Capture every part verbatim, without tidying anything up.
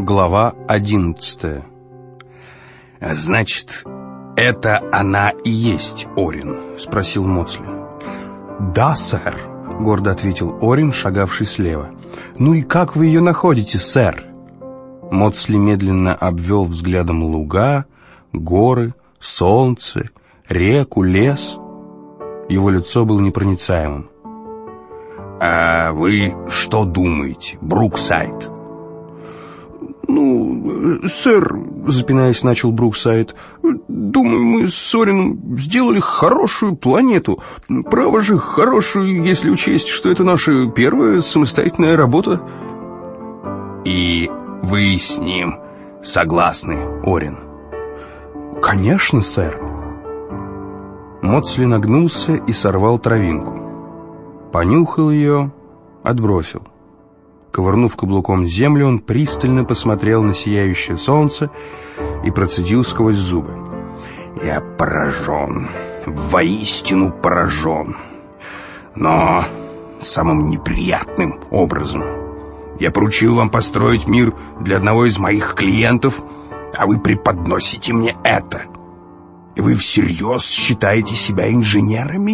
Глава одиннадцатая. «Значит, это она и есть Орин?» — спросил Моцли. «Да, сэр», — гордо ответил Орин, шагавший слева. «Ну и как вы ее находите, сэр?» Моцли медленно обвел взглядом луга, горы, солнце, реку, лес. Его лицо было непроницаемым. «А вы что думаете, Бруксайд?» «Ну, сэр, — запинаясь, начал Бруксайд, — думаю, мы с Орином сделали хорошую планету. Право же, хорошую, если учесть, что это наша первая самостоятельная работа». «И вы с ним согласны, Орин?» «Конечно, сэр». Моцли нагнулся и сорвал травинку. Понюхал ее, отбросил. Ковырнув каблуком землю, он пристально посмотрел на сияющее солнце и процедил сквозь зубы: «Я поражен, воистину поражен, но самым неприятным образом. Я поручил вам построить мир для одного из моих клиентов, а вы преподносите мне это. И вы всерьез считаете себя инженерами?»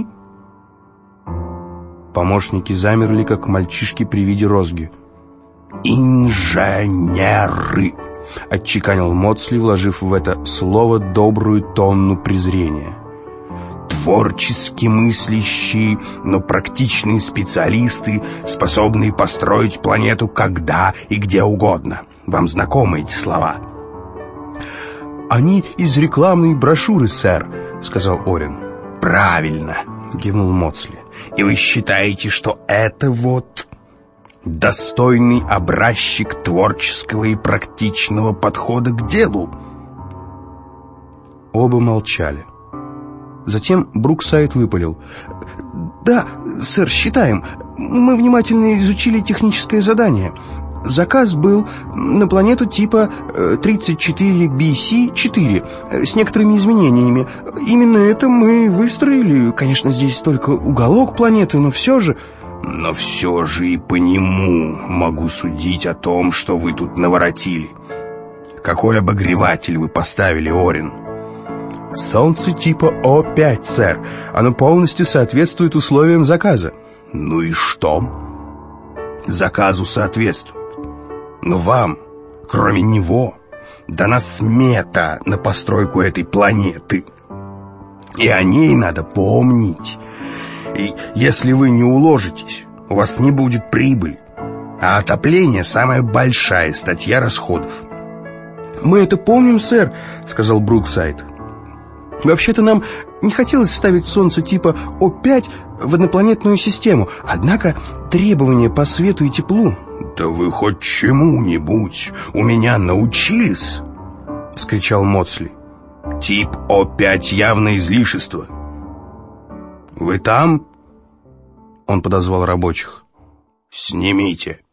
Помощники замерли, как мальчишки при виде розги. «Инженеры!» — отчеканил Моцли, вложив в это слово добрую тонну презрения. «Творчески мыслящие, но практичные специалисты, способные построить планету когда и где угодно. Вам знакомы эти слова?» «Они из рекламной брошюры, сэр», — сказал Орин. «Правильно», — кивнул Моцли. «И вы считаете, что это вот достойный образчик творческого и практичного подхода к делу?» Оба молчали. Затем Бруксайд выпалил: «Да, сэр, считаем. Мы внимательно изучили техническое задание. Заказ был на планету типа тридцать четыре би си четыре с некоторыми изменениями. Именно это мы выстроили. Конечно, здесь только уголок планеты, но все же...» «Но все же и по нему могу судить о том, что вы тут наворотили. Какой обогреватель вы поставили, Орин?» «Солнце типа О пять, сэр. Оно полностью соответствует условиям заказа». «Ну и что?» «Заказу соответствует. Но вам, кроме него, дана смета на постройку этой планеты. И о ней надо помнить. И если вы не уложитесь, у вас не будет прибыли. А отопление — самая большая статья расходов». «Мы это помним, сэр», — сказал Бруксайд. «Вообще-то нам не хотелось ставить солнце типа О пять в однопланетную систему. Однако требования по свету и теплу...» «Да вы хоть чему-нибудь у меня научились?» — скричал Моцли. «Тип О пять явно излишество. Вы там?» Он подозвал рабочих. «Снимите».